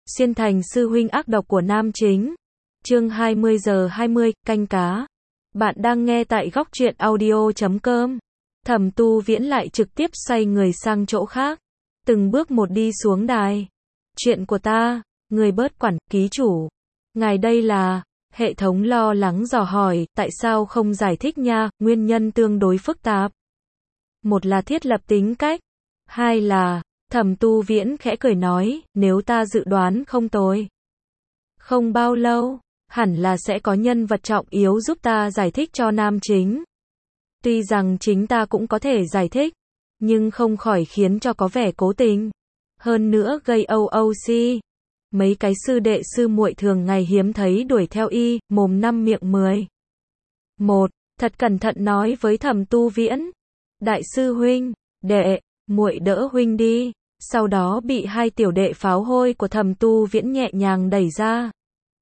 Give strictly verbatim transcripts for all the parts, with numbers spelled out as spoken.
Xuyên thành sư huynh ác độc của nam chính. Chương hai mươi giờ hai mươi, canh cá. Bạn đang nghe tại góc truyện audio chấm com. Thẩm Tu Viễn lại trực tiếp xoay người sang chỗ khác, từng bước một đi xuống đài. Chuyện của ta, người bớt quản, ký chủ. Ngài đây là... Hệ thống lo lắng dò hỏi, tại sao không giải thích nha, nguyên nhân tương đối phức tạp. Một là thiết lập tính cách, hai là... Thẩm Tu Viễn khẽ cười nói, nếu ta dự đoán không tồi, không bao lâu, hẳn là sẽ có nhân vật trọng yếu giúp ta giải thích cho nam chính. Tuy rằng chính ta cũng có thể giải thích, nhưng không khỏi khiến cho có vẻ cố tình. Hơn nữa gây âu âu si. Mấy cái sư đệ sư muội thường ngày hiếm thấy đuổi theo y, mồm năm miệng mười. Một, thật cẩn thận nói với Thẩm Tu Viễn. Đại sư huynh, đệ, muội đỡ huynh đi. Sau đó bị hai tiểu đệ pháo hôi của Thẩm Tu Viễn nhẹ nhàng đẩy ra.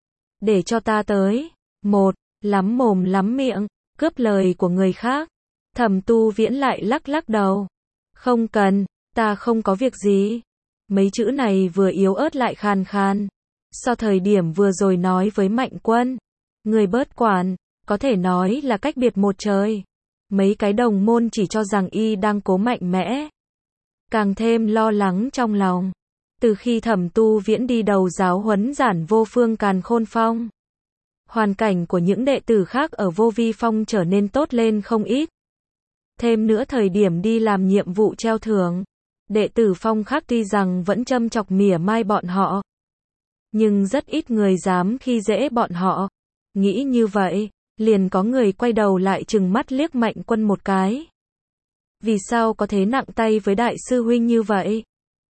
Để cho ta tới. Một, lắm mồm lắm miệng, cướp lời của người khác. Thẩm Tu Viễn lại lắc lắc đầu. Không cần, ta không có việc gì. Mấy chữ này vừa yếu ớt lại khàn khàn. So thời điểm vừa rồi nói với Mạnh Quân, người bớt quản, có thể nói là cách biệt một trời. Mấy cái đồng môn chỉ cho rằng y đang cố mạnh mẽ, càng thêm lo lắng trong lòng. Từ khi Thẩm Tu Viễn đi đầu giáo huấn Giản Vô Phương Càn Khôn Phong, hoàn cảnh của những đệ tử khác ở Vô Vi Phong trở nên tốt lên không ít. Thêm nữa thời điểm đi làm nhiệm vụ treo thưởng, đệ tử Phong khác tuy rằng vẫn châm chọc mỉa mai bọn họ, nhưng rất ít người dám khi dễ bọn họ. Nghĩ như vậy, liền có người quay đầu lại trừng mắt liếc Mạnh Quân một cái. Vì sao có thế nặng tay với đại sư huynh như vậy?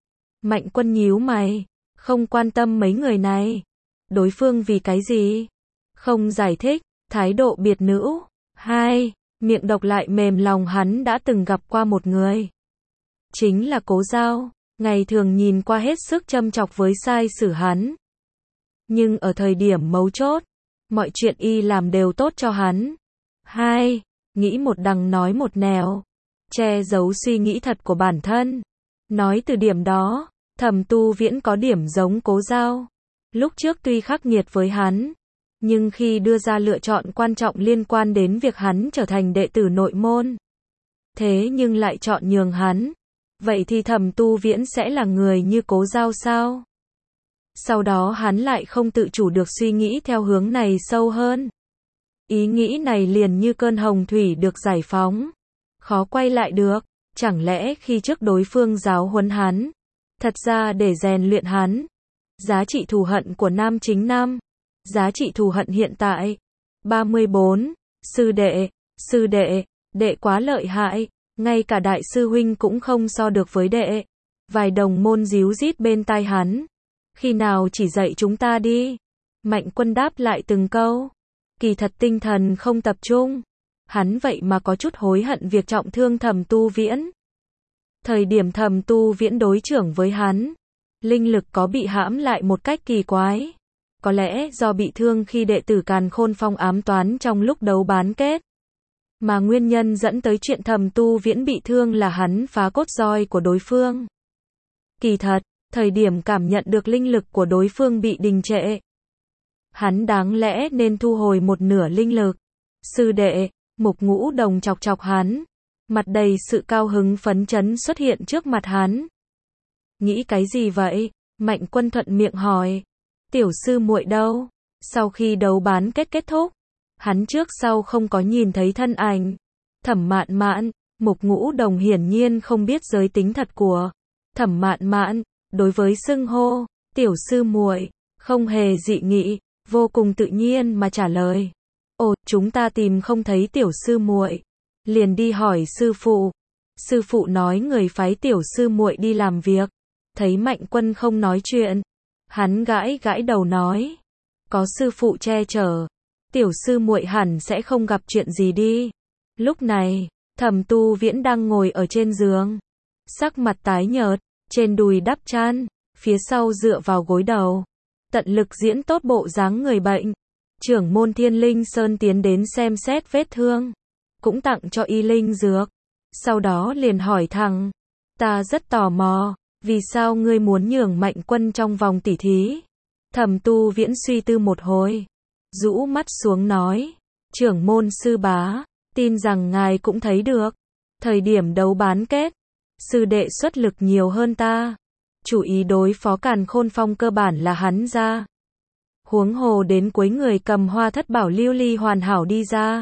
Mạnh Quân nhíu mày, không quan tâm mấy người này. Đối phương vì cái gì? Không giải thích, thái độ biệt nữ. Hai, miệng độc lại mềm lòng hắn đã từng gặp qua một người. Chính là Cố Giao, ngày thường nhìn qua hết sức châm chọc với sai sử hắn. Nhưng ở thời điểm mấu chốt, mọi chuyện y làm đều tốt cho hắn. Hai, nghĩ một đằng nói một nẻo, che giấu suy nghĩ thật của bản thân. Nói từ điểm đó, Thẩm Tu Viễn có điểm giống Cố Giao. Lúc trước tuy khắc nghiệt với hắn, nhưng khi đưa ra lựa chọn quan trọng liên quan đến việc hắn trở thành đệ tử nội môn, thế nhưng lại chọn nhường hắn. Vậy thì Thẩm Tu Viễn sẽ là người như Cố Giao sao? Sau đó hắn lại không tự chủ được suy nghĩ theo hướng này sâu hơn. Ý nghĩ này liền như cơn hồng thủy được giải phóng, khó quay lại được. Chẳng lẽ khi trước đối phương giáo huấn hắn, thật ra để rèn luyện hắn? Giá trị thù hận của nam chính năm. Giá trị thù hận hiện tại. ba mươi bốn. Sư đệ, sư đệ, đệ quá lợi hại. Ngay cả đại sư huynh cũng không so được với đệ. Vài đồng môn díu dít bên tai hắn. Khi nào chỉ dạy chúng ta đi. Mạnh Quân đáp lại từng câu. Kỳ thật tinh thần không tập trung. Hắn vậy mà có chút hối hận việc trọng thương Thẩm Tu Viễn. Thời điểm Thẩm Tu Viễn đối chưởng với hắn, linh lực có bị hãm lại một cách kỳ quái. Có lẽ do bị thương khi đệ tử Càn Khôn Phong ám toán trong lúc đấu bán kết. Mà nguyên nhân dẫn tới chuyện Thẩm Tu Viễn bị thương là hắn phá cốt roi của đối phương. Kỳ thật, thời điểm cảm nhận được linh lực của đối phương bị đình trệ, hắn đáng lẽ nên thu hồi một nửa linh lực. Sư đệ, Mục Ngũ Đồng chọc chọc hắn, mặt đầy sự cao hứng phấn chấn xuất hiện trước mặt hắn. Nghĩ cái gì vậy? Mạnh Quân thuận miệng hỏi. Tiểu sư muội đâu? Sau khi đấu bán kết kết thúc, hắn trước sau không có nhìn thấy thân ảnh. Thẩm Mạn Mạn, Mục Ngũ Đồng hiển nhiên không biết giới tính thật của Thẩm Mạn Mạn, đối với xưng hô tiểu sư muội không hề dị nghị, vô cùng tự nhiên mà trả lời. Ồ, chúng ta tìm không thấy tiểu sư muội, liền đi hỏi sư phụ. Sư phụ nói người phái tiểu sư muội đi làm việc. Thấy Mạnh Quân không nói chuyện, hắn gãi gãi đầu nói, có sư phụ che chở, tiểu sư muội hẳn sẽ không gặp chuyện gì đi. Lúc này, Thẩm Tu Viễn đang ngồi ở trên giường, sắc mặt tái nhợt, trên đùi đắp chăn, phía sau dựa vào gối đầu, tận lực diễn tốt bộ dáng người bệnh. Trưởng môn Thiên Linh Sơn tiến đến xem xét vết thương, cũng tặng cho y linh dược. Sau đó liền hỏi thẳng, ta rất tò mò, Vì sao ngươi muốn nhường Mạnh Quân trong vòng tỉ thí? Thẩm Tu Viễn suy tư một hồi, rũ mắt xuống nói, trưởng môn sư bá, tin rằng ngài cũng thấy được, thời điểm đấu bán kết, sư đệ xuất lực nhiều hơn ta, chủ ý đối phó Càn Khôn Phong cơ bản là hắn ra. Huống hồ đến cuối người cầm Hoa Thất Bảo lưu ly hoàn hảo đi ra,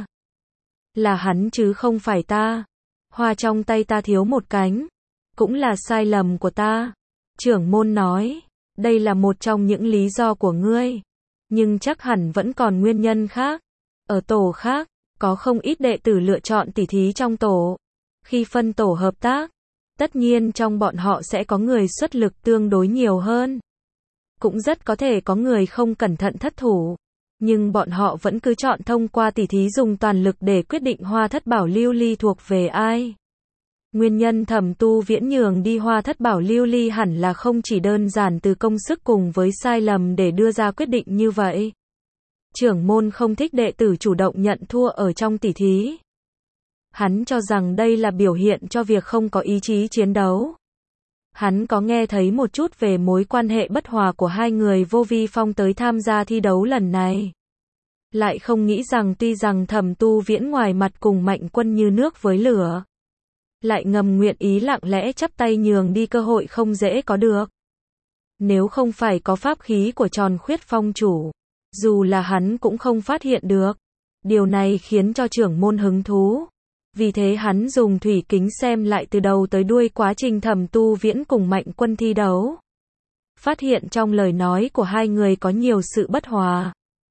là hắn chứ không phải ta. Hoa trong tay ta thiếu một cánh, cũng là sai lầm của ta. Trưởng môn nói, đây là một trong những lý do của ngươi, nhưng chắc hẳn vẫn còn nguyên nhân khác. Ở tổ khác, có không ít đệ tử lựa chọn tỉ thí trong tổ. Khi phân tổ hợp tác, tất nhiên trong bọn họ sẽ có người xuất lực tương đối nhiều hơn. Cũng rất có thể có người không cẩn thận thất thủ. Nhưng bọn họ vẫn cứ chọn thông qua tỉ thí dùng toàn lực để quyết định Hoa Thất Bảo lưu ly thuộc về ai. Nguyên nhân Thẩm Tu Viễn nhường đi Hoa Thất Bảo lưu ly hẳn là không chỉ đơn giản từ công sức cùng với sai lầm để đưa ra quyết định như vậy. Trưởng môn không thích đệ tử chủ động nhận thua ở trong tỉ thí. Hắn cho rằng đây là biểu hiện cho việc không có ý chí chiến đấu. Hắn có nghe thấy một chút về mối quan hệ bất hòa của hai người Vô Vi Phong tới tham gia thi đấu lần này. Lại không nghĩ rằng tuy rằng Thẩm Tu Viễn ngoài mặt cùng Mạnh Quân như nước với lửa, lại ngầm nguyện ý lặng lẽ chắp tay nhường đi cơ hội không dễ có được. Nếu không phải có pháp khí của Tròn Khuyết Phong chủ, dù là hắn cũng không phát hiện được. Điều này khiến cho trưởng môn hứng thú. Vì thế hắn dùng thủy kính xem lại từ đầu tới đuôi quá trình Thẩm Tu Viễn cùng Mạnh Quân thi đấu. Phát hiện trong lời nói của hai người có nhiều sự bất hòa.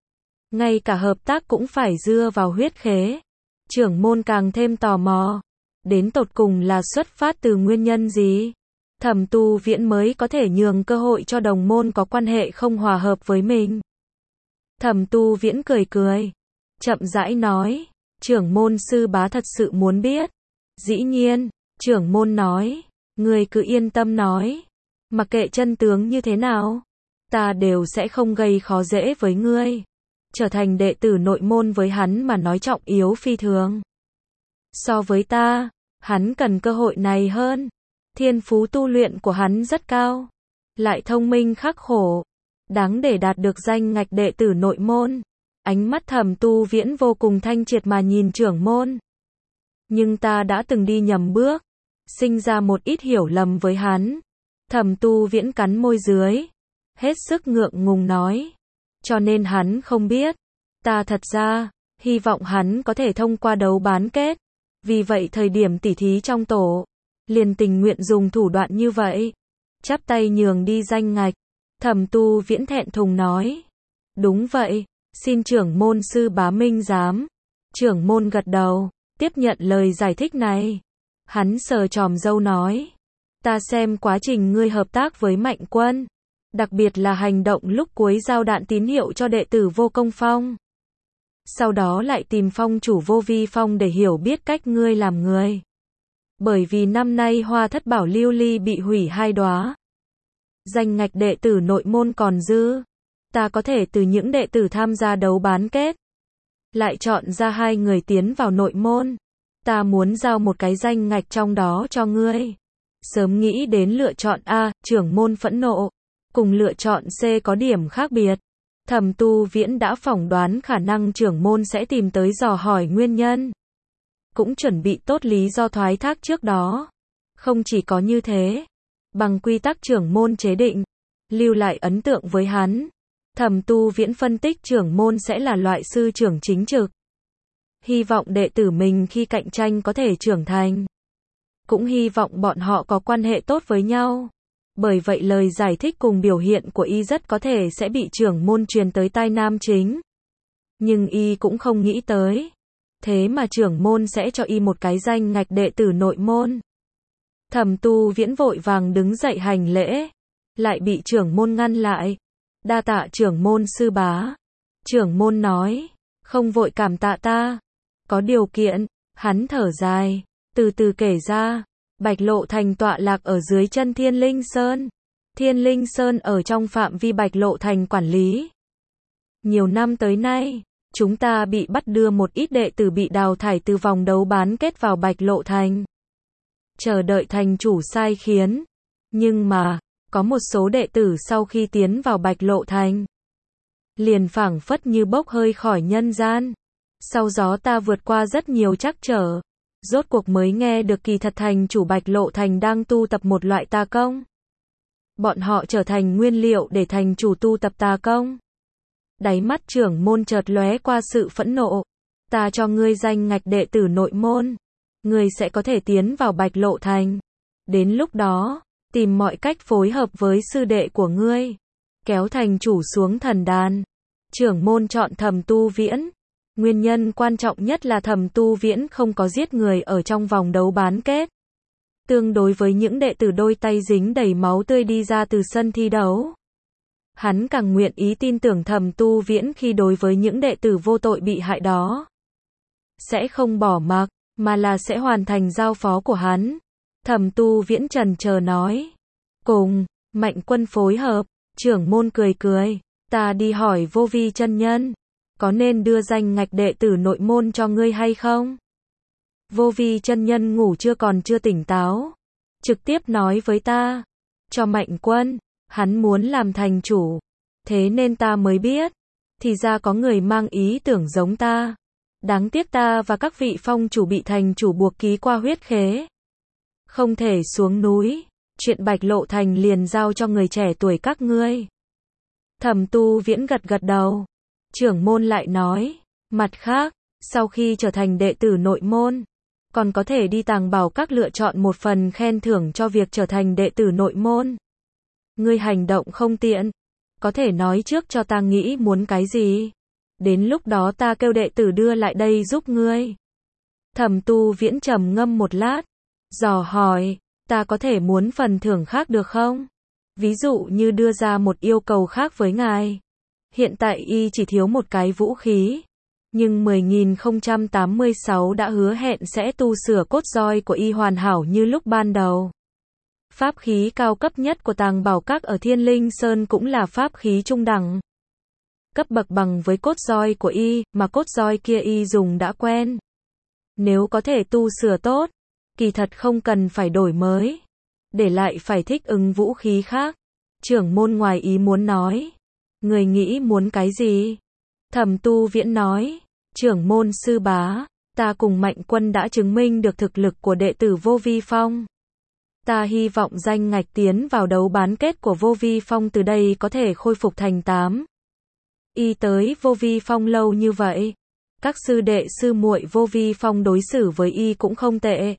Ngay cả hợp tác cũng phải dựa vào huyết khế. Trưởng môn càng thêm tò mò. Đến tột cùng là xuất phát từ nguyên nhân gì? Thẩm Tu Viễn mới có thể nhường cơ hội cho đồng môn có quan hệ không hòa hợp với mình. Thẩm Tu Viễn cười cười, chậm rãi nói, trưởng môn sư bá thật sự muốn biết. Dĩ nhiên, trưởng môn nói, ngươi cứ yên tâm nói, mặc kệ chân tướng như thế nào, ta đều sẽ không gây khó dễ với ngươi. Trở thành đệ tử nội môn với hắn mà nói trọng yếu phi thường. So với ta, hắn cần cơ hội này hơn. Thiên phú tu luyện của hắn rất cao, lại thông minh khắc khổ, đáng để đạt được danh ngạch đệ tử nội môn. Ánh mắt Thẩm Tu Viễn vô cùng thanh triệt mà nhìn trưởng môn. Nhưng ta đã từng đi nhầm bước, sinh ra một ít hiểu lầm với hắn. Thẩm Tu Viễn cắn môi dưới, hết sức ngượng ngùng nói, cho nên hắn không biết. Ta thật ra hy vọng hắn có thể thông qua đấu bán kết. Vì vậy thời điểm tỉ thí trong tổ, liền tình nguyện dùng thủ đoạn như vậy, chắp tay nhường đi danh ngạch. Thẩm Tu Viễn thẹn thùng nói, đúng vậy, xin trưởng môn sư bá minh giám. Trưởng môn gật đầu, tiếp nhận lời giải thích này. Hắn sờ chòm râu nói, ta xem quá trình ngươi hợp tác với Mạnh Quân, đặc biệt là hành động lúc cuối giao đạn tín hiệu cho đệ tử Vô Công Phong. Sau đó lại tìm phong chủ Vô Vi Phong để hiểu biết cách ngươi làm người. Bởi vì năm nay Hoa Thất Bảo lưu ly bị hủy hai đóa, danh ngạch đệ tử nội môn còn dư. Ta có thể từ những đệ tử tham gia đấu bán kết, lại chọn ra hai người tiến vào nội môn. Ta muốn giao một cái danh ngạch trong đó cho ngươi. Sớm nghĩ đến lựa chọn A, trưởng môn phẫn nộ, cùng lựa chọn C có điểm khác biệt. Thẩm Tu Viễn đã phỏng đoán khả năng trưởng môn sẽ tìm tới dò hỏi nguyên nhân. Cũng chuẩn bị tốt lý do thoái thác trước đó. Không chỉ có như thế, bằng quy tắc trưởng môn chế định, lưu lại ấn tượng với hắn. Thẩm Tu Viễn phân tích trưởng môn sẽ là loại sư trưởng chính trực. Hy vọng đệ tử mình khi cạnh tranh có thể trưởng thành. Cũng hy vọng bọn họ có quan hệ tốt với nhau. Bởi vậy lời giải thích cùng biểu hiện của y rất có thể sẽ bị trưởng môn truyền tới tai Nam Chính. Nhưng y cũng không nghĩ tới. Thế mà trưởng môn sẽ cho y một cái danh ngạch đệ tử nội môn. Thẩm Tu Viễn vội vàng đứng dậy hành lễ. Lại bị trưởng môn ngăn lại. Đa tạ trưởng môn sư bá. Trưởng môn nói, không vội cảm tạ ta. Có điều kiện, hắn thở dài, từ từ kể ra. Bạch Lộ Thành tọa lạc ở dưới chân Thiên Linh Sơn. Thiên Linh Sơn ở trong phạm vi Bạch Lộ Thành quản lý. Nhiều năm tới nay, chúng ta bị bắt đưa một ít đệ tử bị đào thải từ vòng đấu bán kết vào Bạch Lộ Thành. Chờ đợi thành chủ sai khiến. Nhưng mà, có một số đệ tử sau khi tiến vào Bạch Lộ Thành, liền phảng phất như bốc hơi khỏi nhân gian. Sau gió ta vượt qua rất nhiều trắc trở, rốt cuộc mới nghe được kỳ thật thành chủ Bạch Lộ Thành đang tu tập một loại tà công. Bọn họ trở thành nguyên liệu để thành chủ tu tập tà công. Đáy mắt trưởng môn chợt lóe qua sự phẫn nộ. Ta cho ngươi danh ngạch đệ tử nội môn, ngươi sẽ có thể tiến vào Bạch Lộ Thành. Đến lúc đó, tìm mọi cách phối hợp với sư đệ của ngươi, kéo thành chủ xuống thần đàn. Trưởng môn chọn Thẩm Tu Viễn. Nguyên nhân quan trọng nhất là Thẩm Tu Viễn không có giết người ở trong vòng đấu bán kết. Tương đối với những đệ tử đôi tay dính đầy máu tươi đi ra từ sân thi đấu, hắn càng nguyện ý tin tưởng Thẩm Tu Viễn khi đối với những đệ tử vô tội bị hại đó. Sẽ không bỏ mặc, mà là sẽ hoàn thành giao phó của hắn. Thẩm Tu Viễn chần chờ nói. Cùng, Mạnh Quân phối hợp, trưởng môn cười cười. Ta đi hỏi Vô Vi chân nhân, có nên đưa danh ngạch đệ tử nội môn cho ngươi hay không? Vô Vi chân nhân ngủ chưa còn chưa tỉnh táo, trực tiếp nói với ta, cho Mạnh Quân, hắn muốn làm thành chủ, thế nên ta mới biết, thì ra có người mang ý tưởng giống ta. Đáng tiếc ta và các vị phong chủ bị thành chủ buộc ký qua huyết khế, không thể xuống núi, chuyện Bạch Lộ Thành liền giao cho người trẻ tuổi các ngươi. Thẩm Tu Viễn gật gật đầu. Trưởng môn lại nói, mặt khác, sau khi trở thành đệ tử nội môn, còn có thể đi Tàng Bảo Các lựa chọn một phần khen thưởng cho việc trở thành đệ tử nội môn. Ngươi hành động không tiện, có thể nói trước cho ta nghĩ muốn cái gì, đến lúc đó ta kêu đệ tử đưa lại đây giúp ngươi. Thẩm Tu Viễn trầm ngâm một lát, dò hỏi, ta có thể muốn phần thưởng khác được không? Ví dụ như đưa ra một yêu cầu khác với ngài. Hiện tại y chỉ thiếu một cái vũ khí, nhưng mười nghìn không trăm tám mươi sáu đã hứa hẹn sẽ tu sửa cốt roi của y hoàn hảo như lúc ban đầu. Pháp khí cao cấp nhất của Tàng Bảo Các ở Thiên Linh Sơn cũng là pháp khí trung đẳng, cấp bậc bằng với cốt roi của y, mà cốt roi kia y dùng đã quen. Nếu có thể tu sửa tốt, kỳ thật không cần phải đổi mới, để lại phải thích ứng vũ khí khác. Trưởng môn ngoài ý muốn nói, người nghĩ muốn cái gì? Thẩm Tu Viễn nói, trưởng môn sư bá, ta cùng Mạnh Quân đã chứng minh được thực lực của đệ tử Vô Vi Phong. Ta hy vọng danh ngạch tiến vào đấu bán kết của Vô Vi Phong từ đây có thể khôi phục thành tám. Y tới Vô Vi Phong lâu như vậy, các sư đệ sư muội Vô Vi Phong đối xử với y cũng không tệ.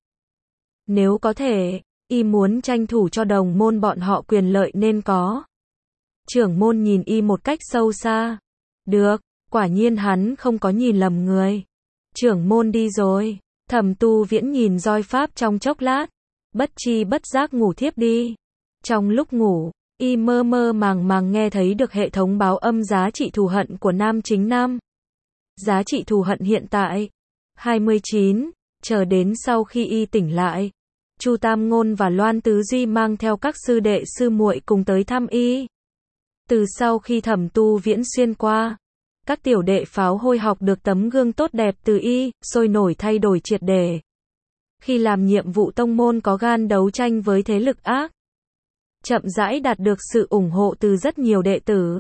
Nếu có thể, y muốn tranh thủ cho đồng môn bọn họ quyền lợi nên có. Trưởng môn nhìn y một cách sâu xa. Được, quả nhiên hắn không có nhìn lầm người. Trưởng môn đi rồi. Thẩm Tu Viễn nhìn roi pháp trong chốc lát, bất chi bất giác ngủ thiếp đi. Trong lúc ngủ, y mơ mơ màng màng nghe thấy được hệ thống báo âm giá trị thù hận của Nam Chính Nam. Giá trị thù hận hiện tại hai mươi chín, chờ đến sau khi y tỉnh lại, Chu Tam Ngôn và Loan Tứ Duy mang theo các sư đệ sư muội cùng tới thăm y. Từ sau khi Thẩm Tu Viễn xuyên qua, các tiểu đệ pháo hôi học được tấm gương tốt đẹp từ y, sôi nổi thay đổi triệt để. Khi làm nhiệm vụ tông môn có gan đấu tranh với thế lực ác, chậm rãi đạt được sự ủng hộ từ rất nhiều đệ tử.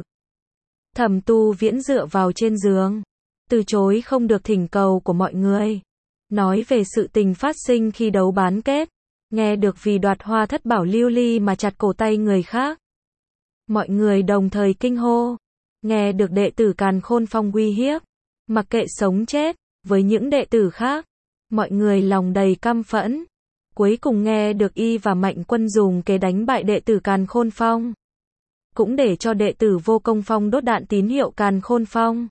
Thẩm Tu Viễn dựa vào trên giường, từ chối không được thỉnh cầu của mọi người, nói về sự tình phát sinh khi đấu bán kết, nghe được vì đoạt hoa thất bảo lưu ly mà chặt cổ tay người khác. Mọi người đồng thời kinh hô, nghe được đệ tử Càn Khôn Phong uy hiếp, mặc kệ sống chết, với những đệ tử khác, mọi người lòng đầy căm phẫn. Cuối cùng nghe được y và Mạnh Quân dùng kế đánh bại đệ tử Càn Khôn Phong, cũng để cho đệ tử Vô Công Phong đốt đạn tín hiệu Càn Khôn Phong.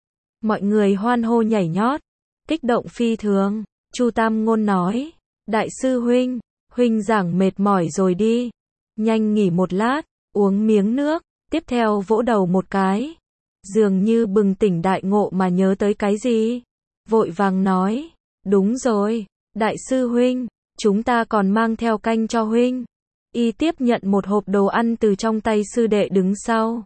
Mọi người hoan hô nhảy nhót, kích động phi thường. Chu Tam Ngôn nói, đại sư huynh, huynh giảng mệt mỏi rồi đi, nhanh nghỉ một lát, uống miếng nước, tiếp theo vỗ đầu một cái, dường như bừng tỉnh đại ngộ mà nhớ tới cái gì, vội vàng nói, đúng rồi, đại sư huynh, chúng ta còn mang theo canh cho huynh. Y tiếp nhận một hộp đồ ăn từ trong tay sư đệ đứng sau,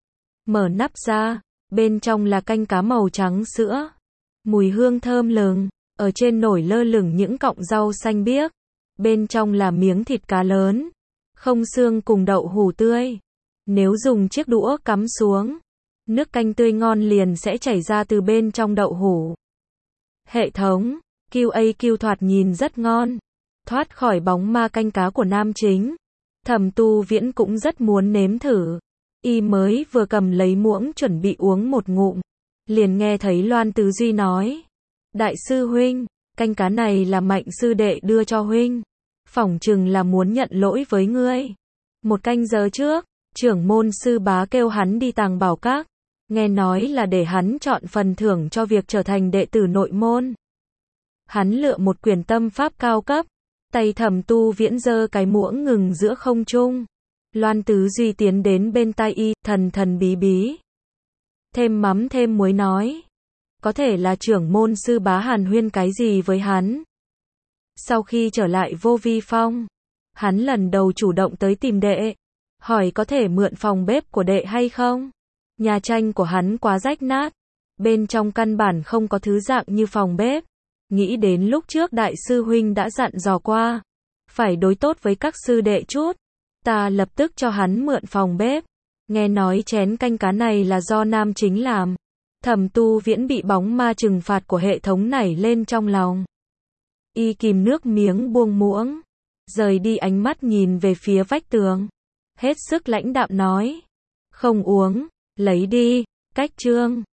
mở nắp ra, bên trong là canh cá màu trắng sữa, mùi hương thơm lừng, ở trên nổi lơ lửng những cọng rau xanh biếc, bên trong là miếng thịt cá lớn, không xương cùng đậu hủ tươi. Nếu dùng chiếc đũa cắm xuống, nước canh tươi ngon liền sẽ chảy ra từ bên trong đậu hủ. Hệ thống quy a quy thoạt nhìn rất ngon. Thoát khỏi bóng ma canh cá của nam chính, Thẩm Tu Viễn cũng rất muốn nếm thử. Y mới vừa cầm lấy muỗng chuẩn bị uống một ngụm, liền nghe thấy Loan Tứ Duy nói: Đại sư huynh, canh cá này là Mạnh sư đệ đưa cho huynh, phỏng chừng là muốn nhận lỗi với ngươi. Một canh giờ trước, trưởng môn sư bá kêu hắn đi Tàng Bảo Các, nghe nói là để hắn chọn phần thưởng cho việc trở thành đệ tử nội môn. Hắn lựa một quyển tâm pháp cao cấp, tay Thẩm Tu Viễn giơ cái muỗng ngừng giữa không trung. Loan Tứ Duy tiến đến bên tai y, thần thần bí bí. Thêm mắm thêm muối nói. Có thể là trưởng môn sư bá hàn huyên cái gì với hắn. Sau khi trở lại Vô Vi Phong, hắn lần đầu chủ động tới tìm đệ, hỏi có thể mượn phòng bếp của đệ hay không. Nhà tranh của hắn quá rách nát, bên trong căn bản không có thứ dạng như phòng bếp. Nghĩ đến lúc trước đại sư huynh đã dặn dò qua, phải đối tốt với các sư đệ chút. Ta lập tức cho hắn mượn phòng bếp. Nghe nói chén canh cá này là do nam chính làm. Thẩm Tu Viễn bị bóng ma trừng phạt của hệ thống nảy lên trong lòng. Y kìm nước miếng buông muỗng, rời đi ánh mắt nhìn về phía vách tường. Hết sức lãnh đạm nói. Không uống, lấy đi, cách chương.